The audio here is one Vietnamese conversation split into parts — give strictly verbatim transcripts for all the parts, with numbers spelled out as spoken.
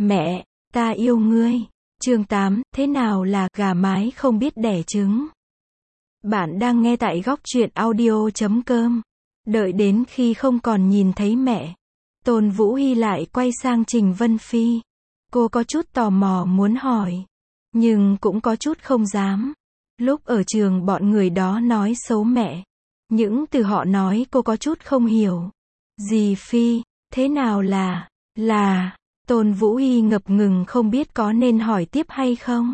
Mẹ, ta yêu ngươi. Chương tám, thế nào là gà mái không biết đẻ trứng? Bạn đang nghe tại góc truyện audio chấm com. Đợi đến khi không còn nhìn thấy mẹ, Tôn Vũ Hy lại quay sang Trình Vân Phi. Cô có chút tò mò muốn hỏi, nhưng cũng có chút không dám. Lúc ở trường bọn người đó nói xấu mẹ. Những từ họ nói cô có chút không hiểu. Dì Phi, thế nào là, là... Tôn Vũ Hy ngập ngừng không biết có nên hỏi tiếp hay không.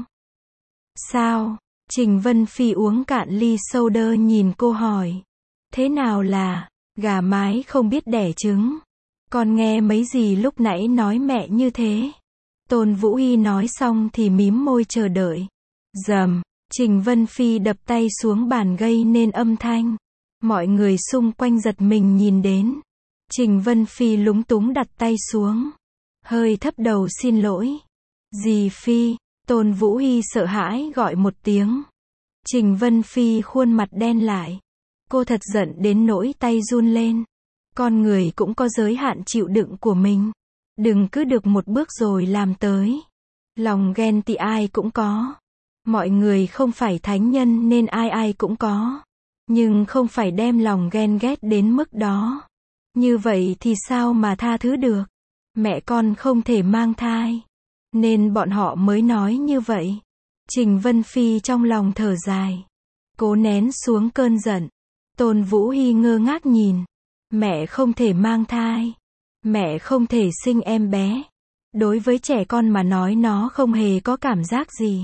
Sao? Trình Vân Phi uống cạn ly soda nhìn cô hỏi. Thế nào là, gà mái không biết đẻ trứng? Con nghe mấy gì lúc nãy nói mẹ như thế? Tôn Vũ Hy nói xong thì mím môi chờ đợi. Rầm, Trình Vân Phi đập tay xuống bàn gây nên âm thanh. Mọi người xung quanh giật mình nhìn đến. Trình Vân Phi lúng túng đặt tay xuống. Hơi thấp đầu xin lỗi. Dì Phi, Tôn Vũ Hy sợ hãi gọi một tiếng. Trình Vân Phi khuôn mặt đen lại. Cô thật giận đến nỗi tay run lên. Con người cũng có giới hạn chịu đựng của mình. Đừng cứ được một bước rồi làm tới. Lòng ghen tị ai cũng có. Mọi người không phải thánh nhân nên ai ai cũng có. Nhưng không phải đem lòng ghen ghét đến mức đó. Như vậy thì sao mà tha thứ được? Mẹ con không thể mang thai, nên bọn họ mới nói như vậy. Trình Vân Phi trong lòng thở dài, cố nén xuống cơn giận. Tôn Vũ Hy ngơ ngác nhìn. Mẹ không thể mang thai. Mẹ không thể sinh em bé. Đối với trẻ con mà nói nó không hề có cảm giác gì.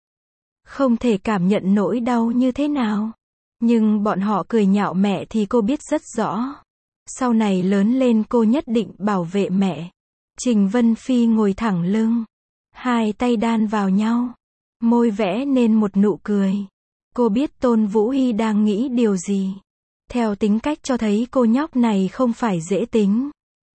Không thể cảm nhận nỗi đau như thế nào. Nhưng bọn họ cười nhạo mẹ thì cô biết rất rõ. Sau này lớn lên cô nhất định bảo vệ mẹ. Trình Vân Phi ngồi thẳng lưng. Hai tay đan vào nhau. Môi vẽ nên một nụ cười. Cô biết Tôn Vũ Hy đang nghĩ điều gì. Theo tính cách cho thấy cô nhóc này không phải dễ tính.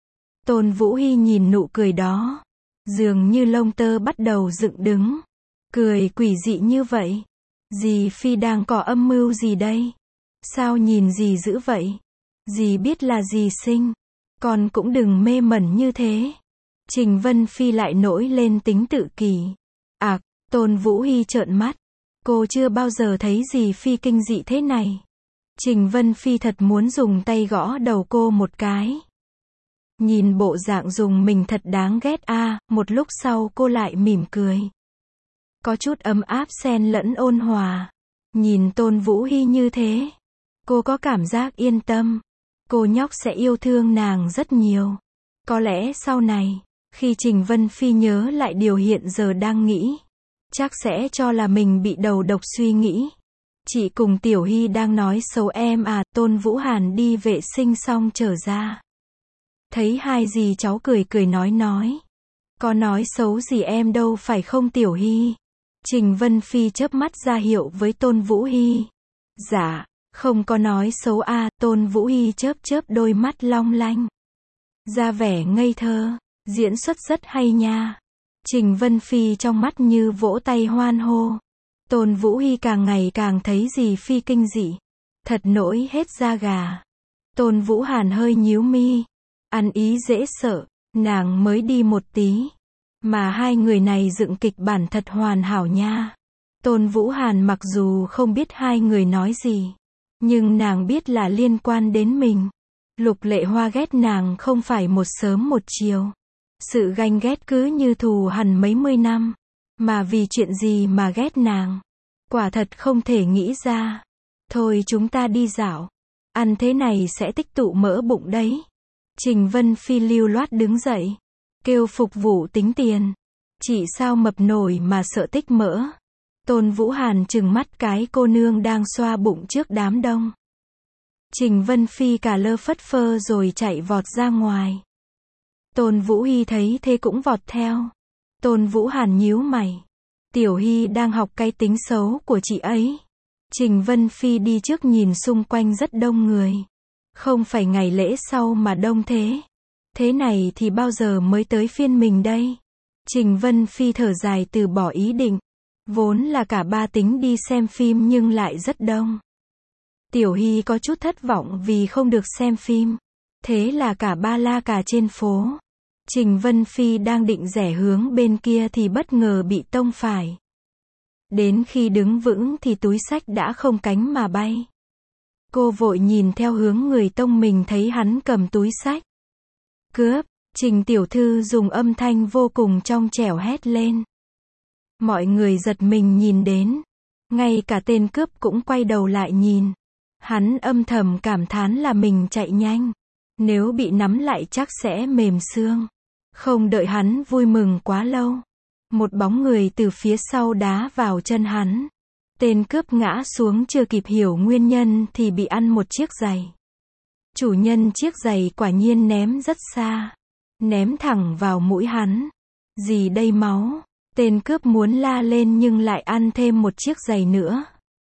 Tôn Vũ Hy nhìn nụ cười đó. Dường như lông tơ bắt đầu dựng đứng. Cười quỷ dị như vậy. Dì Phi đang có âm mưu gì đây? Sao nhìn dì dữ vậy? Dì biết là dì sinh. Con cũng đừng mê mẩn như thế. Trình Vân Phi lại nổi lên tính tự kỷ. À, Tôn Vũ Hy trợn mắt. Cô chưa bao giờ thấy dì Phi kinh dị thế này. Trình Vân Phi thật muốn dùng tay gõ đầu cô một cái. Nhìn bộ dạng dùng mình thật đáng ghét a. À, một lúc sau cô lại mỉm cười. Có chút ấm áp xen lẫn ôn hòa. Nhìn Tôn Vũ Hy như thế, cô có cảm giác yên tâm. Cô nhóc sẽ yêu thương nàng rất nhiều. Có lẽ sau này, khi Trình Vân Phi nhớ lại điều hiện giờ đang nghĩ, chắc sẽ cho là mình bị đầu độc suy nghĩ. Chị cùng Tiểu Hy đang nói xấu em à? Tôn Vũ Hàn đi vệ sinh xong trở ra. Thấy hai dì cháu cười cười nói nói. Có nói xấu gì em đâu phải không Tiểu Hy? Trình Vân Phi chớp mắt ra hiệu với Tôn Vũ Hy. Dạ, không có nói xấu a. À, Tôn Vũ Hy chớp chớp đôi mắt long lanh. Ra vẻ ngây thơ, diễn xuất rất hay nha. Trình Vân Phi trong mắt như vỗ tay hoan hô. Tôn Vũ Hy càng ngày càng thấy dì Phi kinh dị. Thật nổi hết da gà. Tôn Vũ Hàn hơi nhíu mi. Ăn ý dễ sợ, nàng mới đi một tí. Mà hai người này dựng kịch bản thật hoàn hảo nha. Tôn Vũ Hàn mặc dù không biết hai người nói gì, nhưng nàng biết là liên quan đến mình. Lục Lệ Hoa ghét nàng không phải một sớm một chiều. Sự ganh ghét cứ như thù hằn mấy mươi năm. Mà vì chuyện gì mà ghét nàng? Quả thật không thể nghĩ ra. Thôi chúng ta đi dạo. Ăn thế này sẽ tích tụ mỡ bụng đấy. Trình Vân Phi lưu loát đứng dậy. Kêu phục vụ tính tiền. Chị sao mập nổi mà sợ tích mỡ? Tôn Vũ Hàn trừng mắt cái cô nương đang xoa bụng trước đám đông. Trình Vân Phi cả lơ phất phơ rồi chạy vọt ra ngoài. Tôn Vũ Hy thấy thế cũng vọt theo. Tôn Vũ Hàn nhíu mày. Tiểu Hy đang học cái tính xấu của chị ấy. Trình Vân Phi đi trước nhìn xung quanh rất đông người. Không phải ngày lễ sau mà đông thế. Thế này thì bao giờ mới tới phiên mình đây? Trình Vân Phi thở dài từ bỏ ý định. Vốn là cả ba tính đi xem phim nhưng lại rất đông. Tiểu Hy có chút thất vọng vì không được xem phim. Thế là cả ba la cà trên phố. Trình Vân Phi đang định rẽ hướng bên kia thì bất ngờ bị tông phải. Đến khi đứng vững thì túi xách đã không cánh mà bay. Cô vội nhìn theo hướng người tông mình thấy hắn cầm túi xách. Cướp, Trình tiểu thư dùng âm thanh vô cùng trong trẻo hét lên. Mọi người giật mình nhìn đến. Ngay cả tên cướp cũng quay đầu lại nhìn. Hắn âm thầm cảm thán là mình chạy nhanh. Nếu bị nắm lại chắc sẽ mềm xương. Không đợi hắn vui mừng quá lâu. Một bóng người từ phía sau đá vào chân hắn. Tên cướp ngã xuống chưa kịp hiểu nguyên nhân thì bị ăn một chiếc giày. Chủ nhân chiếc giày quả nhiên ném rất xa. Ném thẳng vào mũi hắn. Gì đây máu? Tên cướp muốn la lên nhưng lại ăn thêm một chiếc giày nữa.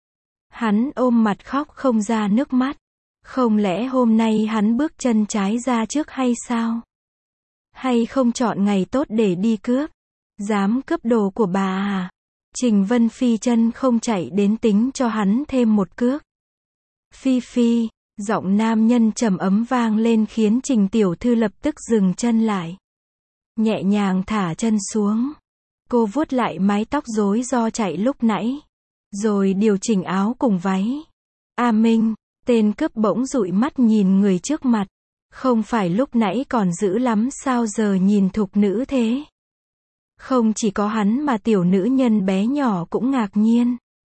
Hắn ôm mặt khóc không ra nước mắt. Không lẽ hôm nay hắn bước chân trái ra trước hay sao? Hay không chọn ngày tốt để đi cướp? Dám cướp đồ của bà à? Trình Vân Phi chân không chạy đến tính cho hắn thêm một cước. Phi Phi, giọng nam nhân trầm ấm vang lên khiến Trình tiểu thư lập tức dừng chân lại. Nhẹ nhàng thả chân xuống. Cô vuốt lại mái tóc rối do chạy lúc nãy. Rồi điều chỉnh áo cùng váy. A Minh, tên cướp bỗng dụi mắt nhìn người trước mặt. Không phải lúc nãy còn dữ lắm sao giờ nhìn thục nữ thế? Không chỉ có hắn mà tiểu nữ nhân bé nhỏ cũng ngạc nhiên.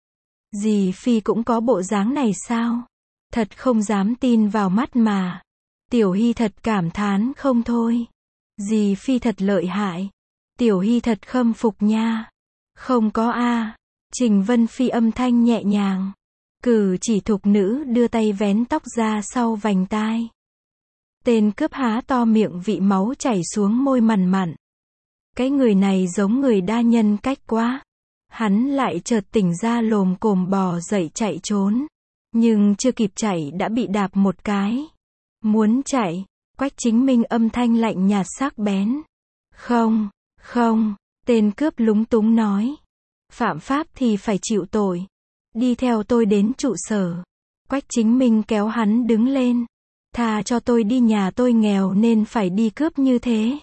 Dì Phi cũng có bộ dáng này sao? Thật không dám tin vào mắt mà. Tiểu Hy thật cảm thán không thôi. Dì Phi thật lợi hại. Tiểu Hy thật khâm phục nha. Không có a. Trình Vân Phi âm thanh nhẹ nhàng. Cử chỉ thục nữ đưa tay vén tóc ra sau vành tai. Tên cướp há to miệng vị máu chảy xuống môi mằn mặn. Cái người này giống người đa nhân cách quá. Hắn lại chợt tỉnh ra lồm cồm bò dậy chạy trốn. Nhưng chưa kịp chạy đã bị đạp một cái. Muốn chạy, Quách Chính Minh âm thanh lạnh nhạt sắc bén. Không, không, tên cướp lúng túng nói. Phạm pháp thì phải chịu tội. Đi theo tôi đến trụ sở. Quách Chính Minh kéo hắn đứng lên. Tha cho tôi đi, nhà tôi nghèo nên phải đi cướp như thế.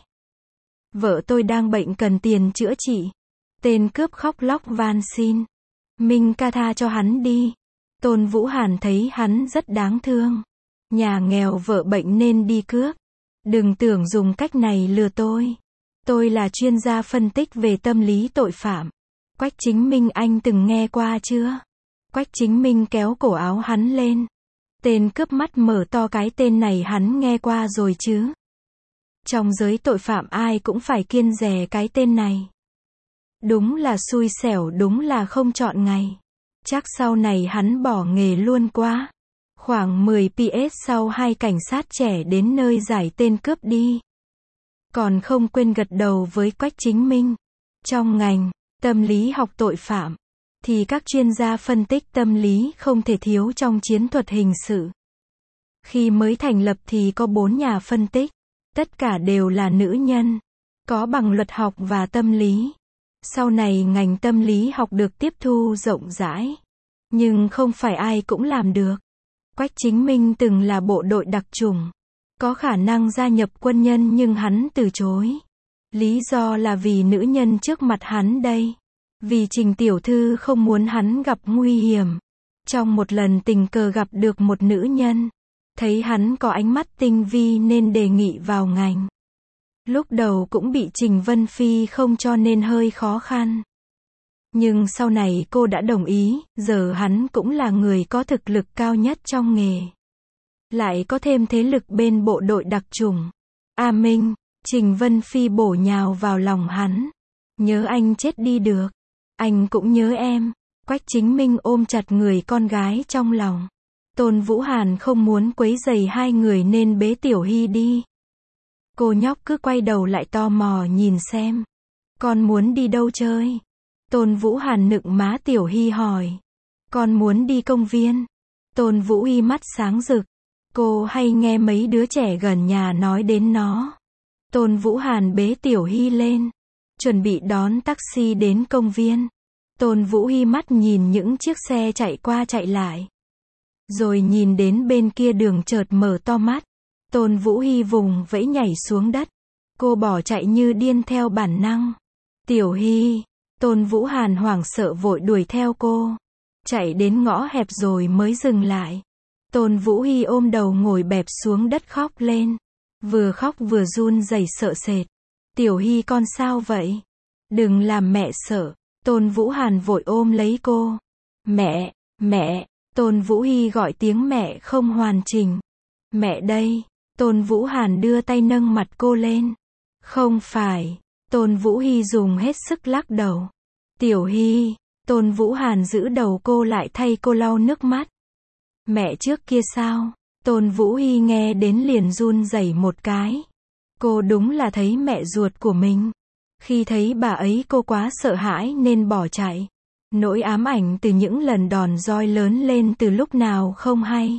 Vợ tôi đang bệnh cần tiền chữa trị. Tên cướp khóc lóc van xin. Minh ca tha cho hắn đi. Tôn Vũ Hàn thấy hắn rất đáng thương. Nhà nghèo vợ bệnh nên đi cướp. Đừng tưởng dùng cách này lừa tôi. Tôi là chuyên gia phân tích về tâm lý tội phạm. Quách Chính Minh anh từng nghe qua chưa? Quách Chính Minh kéo cổ áo hắn lên. Tên cướp mắt mở to, cái tên này hắn nghe qua rồi chứ. Trong giới tội phạm ai cũng phải kiêng dè cái tên này. Đúng là xui xẻo, đúng là không chọn ngày. Chắc sau này hắn bỏ nghề luôn quá. Khoảng mười phút sau hai cảnh sát trẻ đến nơi giải tên cướp đi. Còn không quên gật đầu với Quách Chính Minh. Trong ngành tâm lý học tội phạm thì các chuyên gia phân tích tâm lý không thể thiếu trong chiến thuật hình sự. Khi mới thành lập thì có bốn nhà phân tích. Tất cả đều là nữ nhân. Có bằng luật học và tâm lý. Sau này ngành tâm lý học được tiếp thu rộng rãi. Nhưng không phải ai cũng làm được. Quách Chính Minh từng là bộ đội đặc chủng. Có khả năng gia nhập quân nhân nhưng hắn từ chối. Lý do là vì nữ nhân trước mặt hắn đây. Vì Trình tiểu thư không muốn hắn gặp nguy hiểm. Trong một lần tình cờ gặp được một nữ nhân. Thấy hắn có ánh mắt tinh vi nên đề nghị vào ngành. Lúc đầu cũng bị Trình Vân Phi không cho nên hơi khó khăn. Nhưng sau này cô đã đồng ý, giờ hắn cũng là người có thực lực cao nhất trong nghề. Lại có thêm thế lực bên bộ đội đặc chủng. A Minh, Trình Vân Phi bổ nhào vào lòng hắn. Nhớ anh chết đi được. Anh cũng nhớ em. Quách Chính Minh ôm chặt người con gái trong lòng. Tôn Vũ Hàn không muốn quấy rầy hai người nên bế Tiểu Hy đi. Cô nhóc cứ quay đầu lại tò mò nhìn xem. Con muốn đi đâu chơi? Tôn Vũ Hàn nựng má Tiểu Hy hỏi. Con muốn đi công viên. Tôn Vũ Hy mắt sáng rực. Cô hay nghe mấy đứa trẻ gần nhà nói đến nó. Tôn Vũ Hàn bế Tiểu Hy lên. Chuẩn bị đón taxi đến công viên. Tôn Vũ Hy mắt nhìn những chiếc xe chạy qua chạy lại. Rồi nhìn đến bên kia đường chợt mở to mắt. Tôn Vũ Hy vùng vẫy nhảy xuống đất. Cô bỏ chạy như điên theo bản năng. Tiểu Hy, Tôn Vũ Hàn hoảng sợ vội đuổi theo cô. Chạy đến ngõ hẹp rồi mới dừng lại. Tôn Vũ Hy ôm đầu ngồi bẹp xuống đất khóc lên. Vừa khóc vừa run rẩy sợ sệt. Tiểu Hy con sao vậy? Đừng làm mẹ sợ. Tôn Vũ Hàn vội ôm lấy cô. Mẹ, mẹ, Tôn Vũ Hy gọi tiếng mẹ không hoàn chỉnh. Mẹ đây. Tôn Vũ Hàn đưa tay nâng mặt cô lên. Không phải. Tôn Vũ Hy dùng hết sức lắc đầu. Tiểu Hy. Tôn Vũ Hàn giữ đầu cô lại thay cô lau nước mắt. Mẹ trước kia sao? Tôn Vũ Hy nghe đến liền run rẩy một cái. Cô đúng là thấy mẹ ruột của mình. Khi thấy bà ấy cô quá sợ hãi nên bỏ chạy. Nỗi ám ảnh từ những lần đòn roi lớn lên từ lúc nào không hay.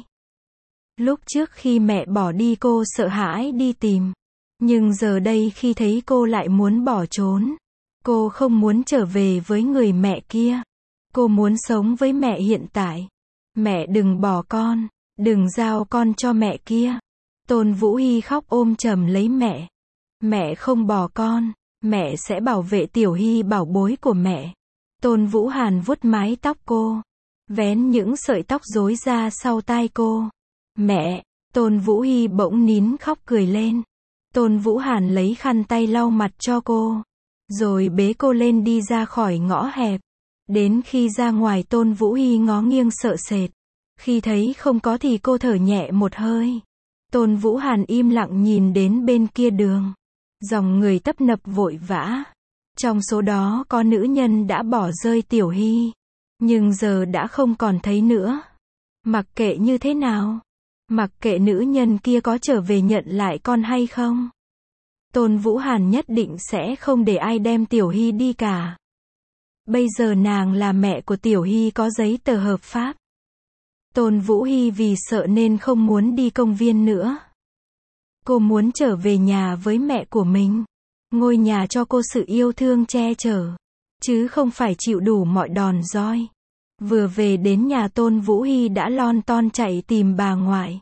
Lúc trước khi mẹ bỏ đi cô sợ hãi đi tìm. Nhưng giờ đây khi thấy cô lại muốn bỏ trốn. Cô không muốn trở về với người mẹ kia. Cô muốn sống với mẹ hiện tại. Mẹ đừng bỏ con. Đừng giao con cho mẹ kia. Tôn Vũ Hy khóc ôm chầm lấy mẹ. Mẹ không bỏ con. Mẹ sẽ bảo vệ Tiểu Hy bảo bối của mẹ. Tôn Vũ Hàn vuốt mái tóc cô. Vén những sợi tóc rối ra sau tai cô. Mẹ. Tôn Vũ Hy bỗng nín khóc cười lên. Tôn Vũ Hàn lấy khăn tay lau mặt cho cô. Rồi bế cô lên đi ra khỏi ngõ hẹp. Đến khi ra ngoài Tôn Vũ Hy ngó nghiêng sợ sệt. Khi thấy không có thì cô thở nhẹ một hơi. Tôn Vũ Hàn im lặng nhìn đến bên kia đường. Dòng người tấp nập vội vã. Trong số đó có nữ nhân đã bỏ rơi Tiểu Hy. Nhưng giờ đã không còn thấy nữa. Mặc kệ như thế nào. Mặc kệ nữ nhân kia có trở về nhận lại con hay không. Tôn Vũ Hàn nhất định sẽ không để ai đem Tiểu Hy đi cả. Bây giờ nàng là mẹ của Tiểu Hy có giấy tờ hợp pháp. Tôn Vũ Hy vì sợ nên không muốn đi công viên nữa. Cô muốn trở về nhà với mẹ của mình. Ngôi nhà cho cô sự yêu thương che chở. Chứ không phải chịu đủ mọi đòn roi. Vừa về đến nhà Tôn Vũ Hy đã lon ton chạy tìm bà ngoại.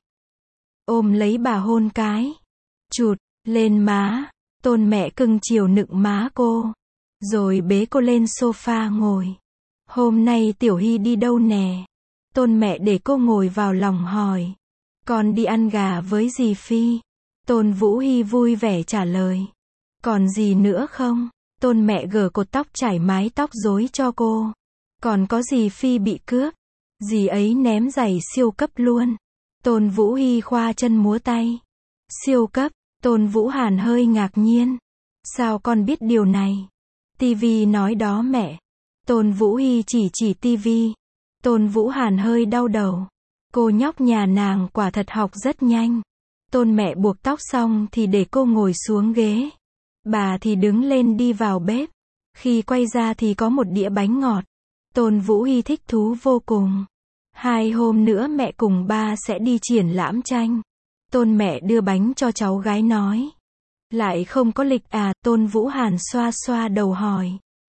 Ôm lấy bà hôn cái. Chụt, lên má. Tôn mẹ cưng chiều nựng má cô. Rồi bế cô lên sofa ngồi. Hôm nay Tiểu Hy đi đâu nè? Tôn mẹ để cô ngồi vào lòng hỏi. Con đi ăn gà với dì Phi. Tôn Vũ Hy vui vẻ trả lời. Còn gì nữa không? Tôn mẹ gỡ cột tóc trải mái tóc rối cho cô. Còn có dì Phi bị cướp. Dì ấy ném giày siêu cấp luôn. Tôn Vũ Hy khoa chân múa tay. Siêu cấp. Tôn Vũ Hàn hơi ngạc nhiên. Sao con biết điều này? Tivi nói đó mẹ. Tôn Vũ Hy chỉ chỉ tivi. Tôn Vũ Hàn hơi đau đầu. Cô nhóc nhà nàng quả thật học rất nhanh. Tôn mẹ buộc tóc xong thì để cô ngồi xuống ghế. Bà thì đứng lên đi vào bếp. Khi quay ra thì có một đĩa bánh ngọt. Tôn Vũ Hy thích thú vô cùng. Hai hôm nữa mẹ cùng ba sẽ đi triển lãm tranh. Tôn mẹ đưa bánh cho cháu gái nói. Lại không có lịch à? Tôn Vũ Hàn xoa xoa đầu hỏi.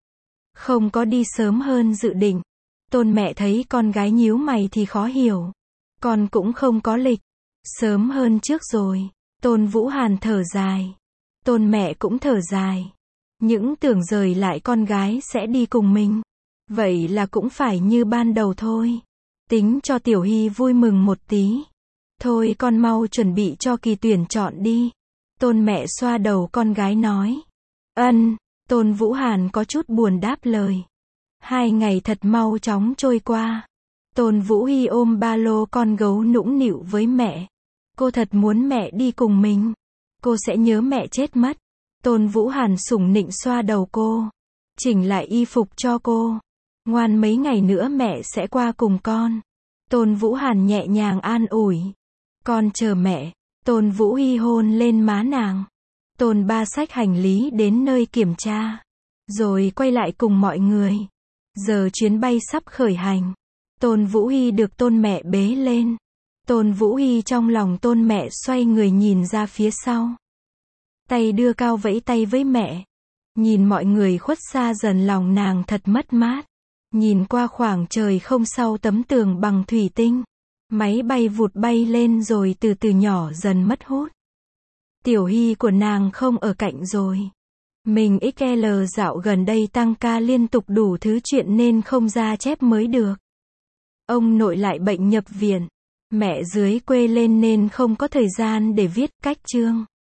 Không có đi sớm hơn dự định. Tôn mẹ thấy con gái nhíu mày thì khó hiểu. Con cũng không có lịch. Sớm hơn trước rồi. Tôn Vũ Hàn thở dài. Tôn mẹ cũng thở dài. Những tưởng rời lại con gái sẽ đi cùng mình. Vậy là cũng phải như ban đầu thôi. Tính cho Tiểu Hy vui mừng một tí. Thôi con mau chuẩn bị cho kỳ tuyển chọn đi. Tôn mẹ xoa đầu con gái nói. Ân. Tôn Vũ Hàn có chút buồn đáp lời. Hai ngày thật mau chóng trôi qua. Tôn Vũ Hy ôm ba lô con gấu nũng nịu với mẹ. Cô thật muốn mẹ đi cùng mình. Cô sẽ nhớ mẹ chết mất. Tôn Vũ Hàn sủng nịnh xoa đầu cô. Chỉnh lại y phục cho cô. Ngoan mấy ngày nữa mẹ sẽ qua cùng con. Tôn Vũ Hàn nhẹ nhàng an ủi. Con chờ mẹ. Tôn Vũ Hy hôn lên má nàng. Tôn ba xách hành lý đến nơi kiểm tra. Rồi quay lại cùng mọi người. Giờ chuyến bay sắp khởi hành. Tôn Vũ Hy được tôn mẹ bế lên. Tôn Vũ Hy trong lòng tôn mẹ xoay người nhìn ra phía sau. Tay đưa cao vẫy tay với mẹ. Nhìn mọi người khuất xa dần lòng nàng thật mất mát. Nhìn qua khoảng trời không sau tấm tường bằng thủy tinh. Máy bay vụt bay lên rồi từ từ nhỏ dần mất hút. Tiểu Hy của nàng không ở cạnh rồi. Mình ích lờ dạo gần đây tăng ca liên tục đủ thứ chuyện nên không ra chép mới được. Ông nội lại bệnh nhập viện. Mẹ dưới quê lên nên không có thời gian để viết cách chương.